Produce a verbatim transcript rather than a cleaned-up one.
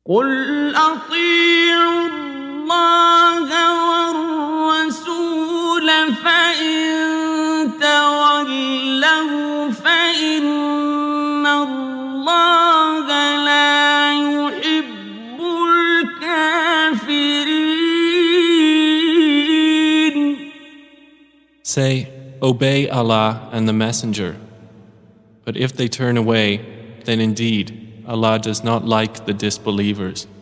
قل أطيعوا الله والرسول فإن تولوا فإن الله لا يحب الكافرين. Say, obey Allah and the Messenger. But if they turn away, then indeed Allah does not like the disbelievers.